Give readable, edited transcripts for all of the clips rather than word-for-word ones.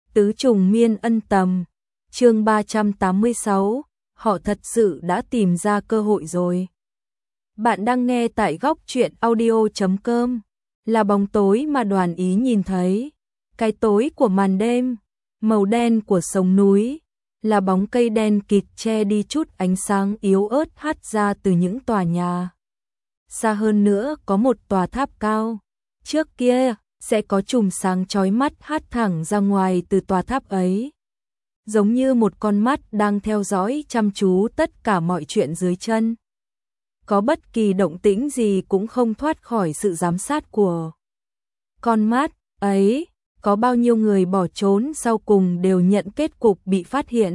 Tứ trùng miên ân tầm, chương 386, họ thật sự đã tìm ra cơ hội rồi. Bạn đang nghe tại góc truyện audio.com, là bóng tối mà Đoàn Ý nhìn thấy, cái tối của màn đêm, màu đen của sông núi, là bóng cây đen kịt che đi chút ánh sáng yếu ớt hắt ra từ những tòa nhà. Xa hơn nữa có một tòa tháp cao, trước kia sẽ có chùm sáng chói mắt hắt thẳng ra ngoài từ tòa tháp ấy, giống như một con mắt đang theo dõi chăm chú tất cả mọi chuyện dưới chân. Có bất kỳ động tĩnh gì cũng không thoát khỏi sự giám sát của con mắt ấy. Có bao nhiêu người bỏ trốn sau cùng đều nhận kết cục bị phát hiện,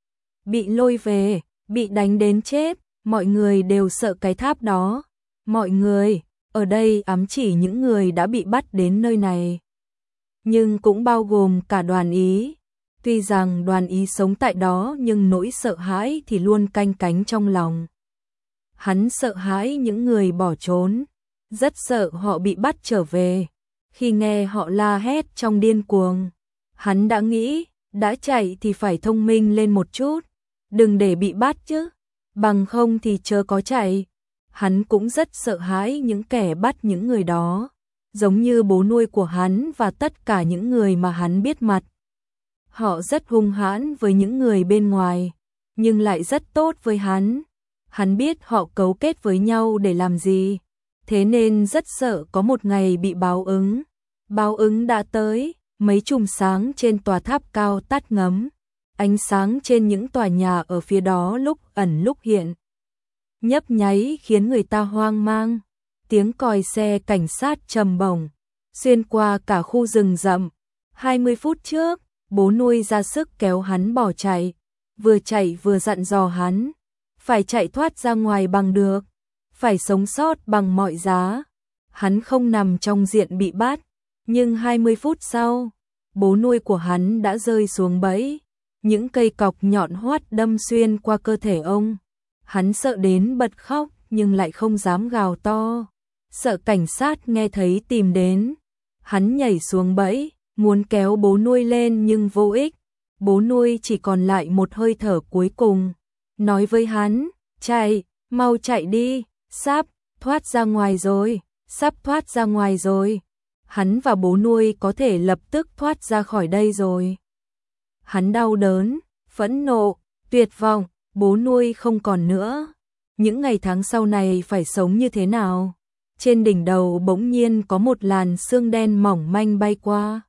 bị lôi về, bị đánh đến chết. Mọi người đều sợ cái tháp đó. Mọi người ở đây ám chỉ những người đã bị bắt đến nơi này, nhưng cũng bao gồm cả Đoàn Ý. Tuy rằng Đoàn Ý sống tại đó nhưng nỗi sợ hãi thì luôn canh cánh trong lòng. Hắn sợ hãi những người bỏ trốn, rất sợ họ bị bắt trở về. Khi nghe họ la hét trong điên cuồng, hắn đã nghĩ, đã chạy thì phải thông minh lên một chút, đừng để bị bắt chứ, bằng không thì chớ có chạy. Hắn cũng rất sợ hãi những kẻ bắt những người đó, giống như bố nuôi của hắn và tất cả những người mà hắn biết mặt. Họ rất hung hãn với những người bên ngoài, nhưng lại rất tốt với hắn. Hắn biết họ cấu kết với nhau để làm gì, thế nên rất sợ có một ngày bị báo ứng. Báo ứng đã tới, mấy chùm sáng trên tòa tháp cao tắt ngấm, ánh sáng trên những tòa nhà ở phía đó lúc ẩn lúc hiện, nhấp nháy khiến người ta hoang mang. Tiếng còi xe cảnh sát trầm bổng xuyên qua cả khu rừng rậm. 20 phút trước, bố nuôi ra sức kéo hắn bỏ chạy, chạy vừa dặn dò hắn phải chạy thoát ra ngoài bằng được, phải sống sót bằng mọi giá. Hắn không nằm trong diện bị bắt, nhưng 20 phút sau, bố nuôi của hắn đã rơi xuống bẫy, những cây cọc nhọn hoắt đâm xuyên qua cơ thể ông. Hắn sợ đến bật khóc nhưng lại không dám gào to, sợ cảnh sát nghe thấy tìm đến. Hắn nhảy xuống bẫy, muốn kéo bố nuôi lên nhưng vô ích. Bố nuôi chỉ còn lại một hơi thở cuối cùng, nói với hắn, chạy, mau chạy đi, sắp thoát ra ngoài rồi, sắp thoát ra ngoài rồi. Hắn và bố nuôi có thể lập tức thoát ra khỏi đây rồi. Hắn đau đớn, phẫn nộ, tuyệt vọng, bố nuôi không còn nữa. Những ngày tháng sau này phải sống như thế nào? Trên đỉnh đầu bỗng nhiên có một làn sương đen mỏng manh bay qua.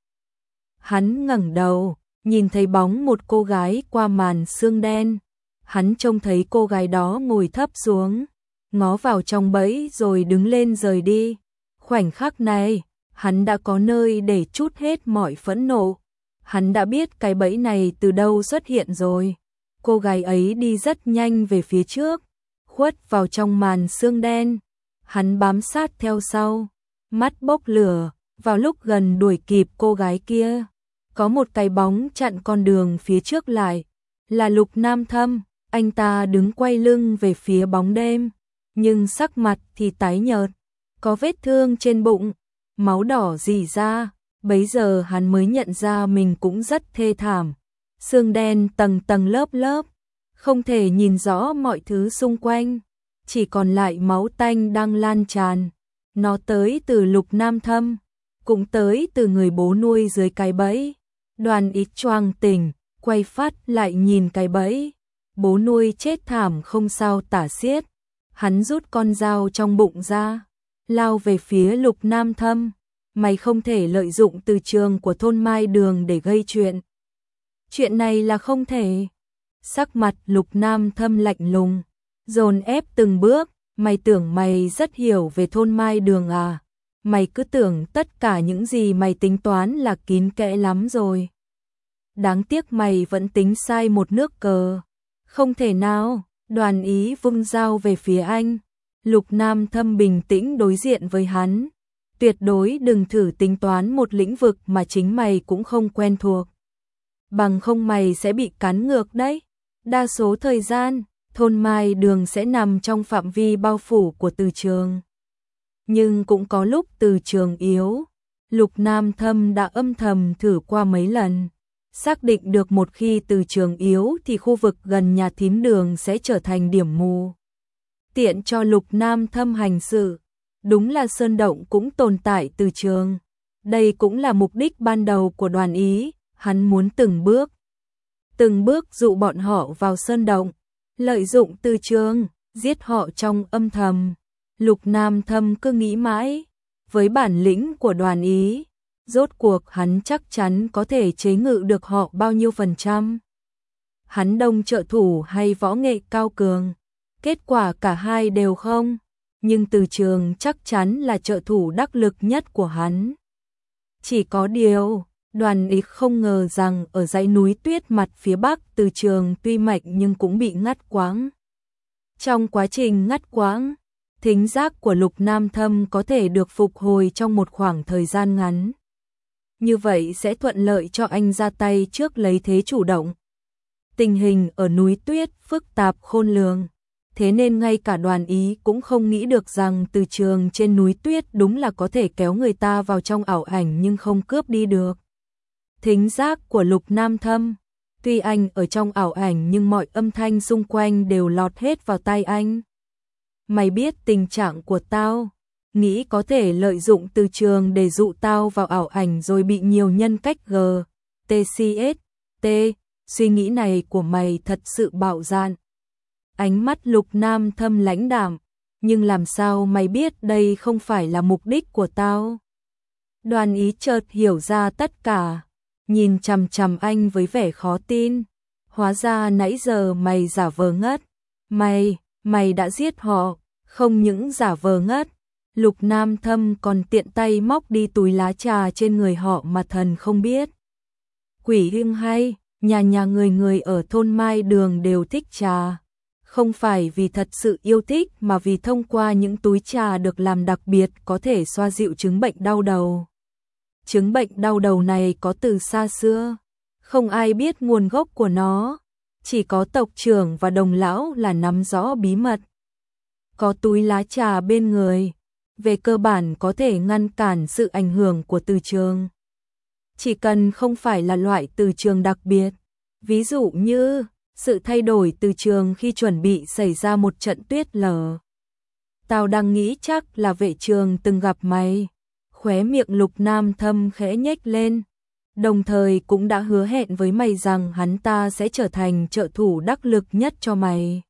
Hắn ngẩng đầu, nhìn thấy bóng một cô gái qua màn sương đen. Hắn trông thấy cô gái đó ngồi thấp xuống, ngó vào trong bẫy rồi đứng lên rời đi. Khoảnh khắc này, hắn đã có nơi để trút hết mọi phẫn nộ. Hắn đã biết cái bẫy này từ đâu xuất hiện rồi. Cô gái ấy đi rất nhanh về phía trước, khuất vào trong màn sương đen. Hắn bám sát theo sau, mắt bốc lửa. Vào lúc gần đuổi kịp cô gái kia, có một cái bóng chặn con đường phía trước lại, là Lục Nam Thâm. Anh ta đứng quay lưng về phía bóng đêm, nhưng sắc mặt thì tái nhợt, có vết thương trên bụng, máu đỏ rỉ ra. Bấy giờ hắn mới nhận ra mình cũng rất thê thảm. Sương đen tầng tầng lớp lớp, không thể nhìn rõ mọi thứ xung quanh, chỉ còn lại máu tanh đang lan tràn. Nó tới từ Lục Nam Thâm, cũng tới từ người bố nuôi dưới cái bẫy. Đoàn Ý choàng tỉnh, quay phát lại nhìn cái bẫy. Bố nuôi chết thảm không sao tả xiết. Hắn rút con dao trong bụng ra, lao về phía Lục Nam Thâm. Mày không thể lợi dụng từ trường của thôn Mai Đường để gây chuyện. Chuyện này là không thể. Sắc mặt Lục Nam Thâm lạnh lùng, dồn ép từng bước. Mày tưởng mày rất hiểu về thôn Mai Đường à? Mày cứ tưởng tất cả những gì mày tính toán là kín kẽ lắm rồi. Đáng tiếc mày vẫn tính sai một nước cờ. Không thể nào. Đoàn Ý vung dao về phía anh. Lục Nam Thâm bình tĩnh đối diện với hắn. Tuyệt đối đừng thử tính toán một lĩnh vực mà chính mày cũng không quen thuộc. Bằng không mày sẽ bị cắn ngược đấy. Đa số thời gian, thôn Mai Đường sẽ nằm trong phạm vi bao phủ của từ trường. Nhưng cũng có lúc từ trường yếu. Lục Nam Thâm đã âm thầm thử qua mấy lần. xác định được một khi Từ Trường yếu thì khu vực gần nhà thím Đường sẽ trở thành điểm mù. Tiện cho Lục Nam Thâm hành sự, đúng là sơn động cũng tồn tại Từ Trường. Đây cũng là mục đích ban đầu của Đoàn Ý, hắn muốn từng bước dụ bọn họ vào sơn động, lợi dụng Từ Trường, giết họ trong âm thầm. Lục Nam Thâm cứ nghĩ mãi, với bản lĩnh của Đoàn Ý, rốt cuộc hắn chắc chắn có thể chế ngự được họ bao nhiêu %. Hắn đông trợ thủ hay võ nghệ cao cường, kết quả cả hai đều không, nhưng Từ Trường chắc chắn là trợ thủ đắc lực nhất của hắn. Chỉ có điều, Đoàn Ý không ngờ rằng ở dãy núi tuyết mặt phía bắc Từ Trường tuy mạnh nhưng cũng bị ngắt quãng. Trong quá trình ngắt quãng, thính giác của Lục Nam Thâm có thể được phục hồi trong một khoảng thời gian ngắn. Như vậy sẽ thuận lợi cho anh ra tay trước lấy thế chủ động. Tình hình ở núi tuyết phức tạp khôn lường, thế nên ngay cả Đoàn Ý cũng không nghĩ được rằng Từ Trường trên núi tuyết đúng là có thể kéo người ta vào trong ảo ảnh nhưng không cướp đi được. Thính giác của Lục Nam Thâm, tuy anh ở trong ảo ảnh nhưng mọi âm thanh xung quanh đều lọt hết vào tai anh. Mày biết tình trạng của tao, nghĩ có thể lợi dụng Từ Trường để dụ tao vào ảo ảnh rồi bị nhiều nhân cách T. Suy nghĩ này của mày thật sự bạo dạn. Ánh mắt Lục Nam Thâm lãnh đạm, nhưng làm sao mày biết đây không phải là mục đích của tao? Đoàn Ý chợt hiểu ra tất cả, nhìn chằm chằm anh với vẻ khó tin. Hóa ra nãy giờ mày giả vờ ngất. Mày đã giết họ, không những giả vờ ngất. Lục Nam Thâm còn tiện tay móc đi túi lá trà trên người họ mà thần không biết. Quỷ hưng hay, nhà người ở thôn Mai Đường đều thích trà. Không phải vì thật sự yêu thích mà vì thông qua những túi trà được làm đặc biệt có thể xoa dịu chứng bệnh đau đầu. Chứng bệnh đau đầu này có từ xa xưa, không ai biết nguồn gốc của nó, chỉ có tộc trưởng và đồng lão là nắm rõ bí mật. Có túi lá trà bên người, về cơ bản có thể ngăn cản sự ảnh hưởng của Từ Trường. Chỉ cần không phải là loại Từ Trường đặc biệt, ví dụ như sự thay đổi Từ Trường khi chuẩn bị xảy ra một trận tuyết lở. Tao đang nghĩ chắc là Vệ Trường từng gặp mày. Khóe miệng Lục Nam Thâm khẽ nhếch lên, đồng thời cũng đã hứa hẹn với mày rằng hắn ta sẽ trở thành trợ thủ đắc lực nhất cho mày.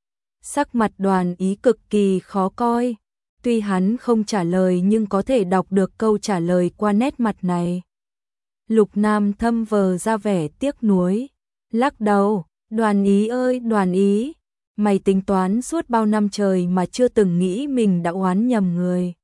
Sắc mặt Đoàn Ý cực kỳ khó coi, tuy hắn không trả lời nhưng có thể đọc được câu trả lời qua nét mặt này. Lục Nam Thâm vờ ra vẻ tiếc nuối, lắc đầu, Đoàn Ý ơi Đoàn Ý, mày tính toán suốt bao năm trời mà chưa từng nghĩ mình đã oán nhầm người.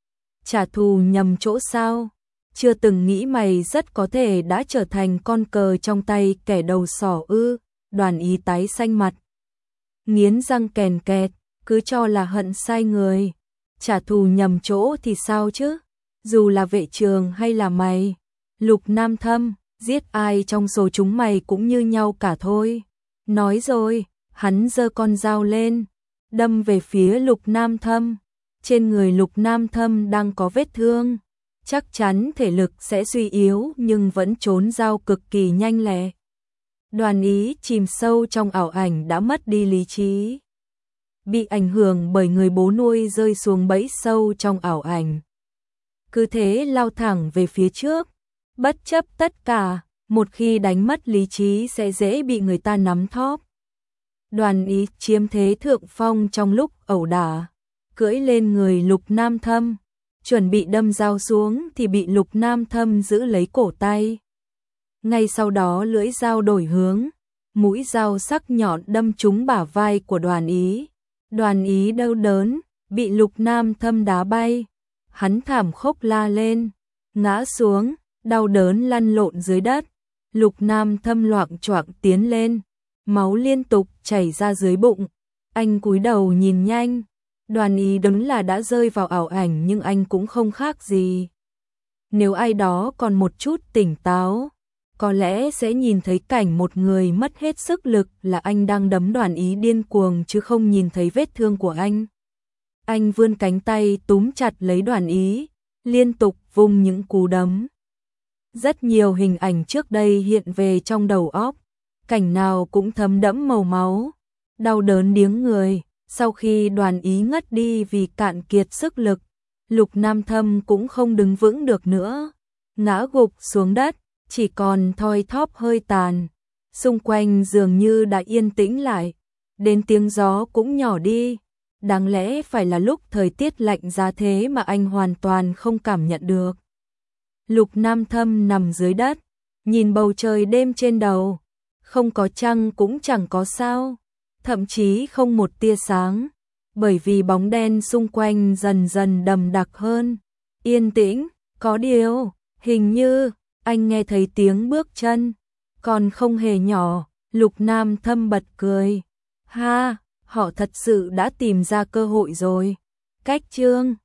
Trả thù nhầm chỗ sao? Chưa từng nghĩ mày rất có thể đã trở thành con cờ trong tay kẻ đầu sỏ ư? Đoàn Ý tái xanh mặt, nghiến răng kèn kẹt, cứ cho là hận sai người. Trả thù nhầm chỗ thì sao chứ? Dù là Vệ Trường hay là mày, Lục Nam Thâm, giết ai trong số chúng mày cũng như nhau cả thôi. Nói rồi, hắn giơ con dao lên, đâm về phía Lục Nam Thâm. Trên người Lục Nam Thâm đang có vết thương, chắc chắn thể lực sẽ suy yếu nhưng vẫn trốn dao cực kỳ nhanh lẹ. Đoàn Ý chìm sâu trong ảo ảnh đã mất đi lý trí, bị ảnh hưởng bởi người bố nuôi rơi xuống bẫy sâu trong ảo ảnh. Cứ thế lao thẳng về phía trước, bất chấp tất cả, một khi đánh mất lý trí sẽ dễ bị người ta nắm thóp. Đoàn Ý chiếm thế thượng phong trong lúc ẩu đả, cưỡi lên người Lục Nam Thâm, chuẩn bị đâm dao xuống thì bị Lục Nam Thâm giữ lấy cổ tay. Ngay sau đó lưỡi dao đổi hướng, mũi dao sắc nhọn đâm trúng bả vai của Đoàn Ý. Đoàn Ý đau đớn, bị Lục Nam Thâm đá bay. Hắn thảm khốc la lên, ngã xuống, đau đớn lăn lộn dưới đất. Lục Nam Thâm loạng choạng tiến lên, máu liên tục chảy ra dưới bụng. Anh cúi đầu nhìn nhanh. Đoàn Ý đúng là đã rơi vào ảo ảnh nhưng anh cũng không khác gì. Nếu ai đó còn một chút tỉnh táo, có lẽ sẽ nhìn thấy cảnh một người mất hết sức lực là anh đang đấm Đoàn Ý điên cuồng chứ không nhìn thấy vết thương của anh. Anh vươn cánh tay túm chặt lấy Đoàn Ý, liên tục vung những cú đấm. Rất nhiều hình ảnh trước đây hiện về trong đầu óc, cảnh nào cũng thấm đẫm màu máu, đau đớn điếng người. Sau khi Đoàn Ý ngất đi vì cạn kiệt sức lực, Lục Nam Thâm cũng không đứng vững được nữa, ngã gục xuống đất, chỉ còn thoi thóp hơi tàn. Xung quanh dường như đã yên tĩnh lại, đến tiếng gió cũng nhỏ đi. Đáng lẽ phải là lúc thời tiết lạnh giá thế mà anh hoàn toàn không cảm nhận được. Lục Nam Thâm nằm dưới đất, nhìn bầu trời đêm trên đầu, không có trăng cũng chẳng có sao, thậm chí không một tia sáng, bởi vì bóng đen xung quanh dần dần đậm đặc hơn. Yên tĩnh, có điều, hình như anh nghe thấy tiếng bước chân, còn không hề nhỏ. Lục Nam Thâm bật cười. Ha, họ thật sự đã tìm ra cơ hội rồi. Cách chương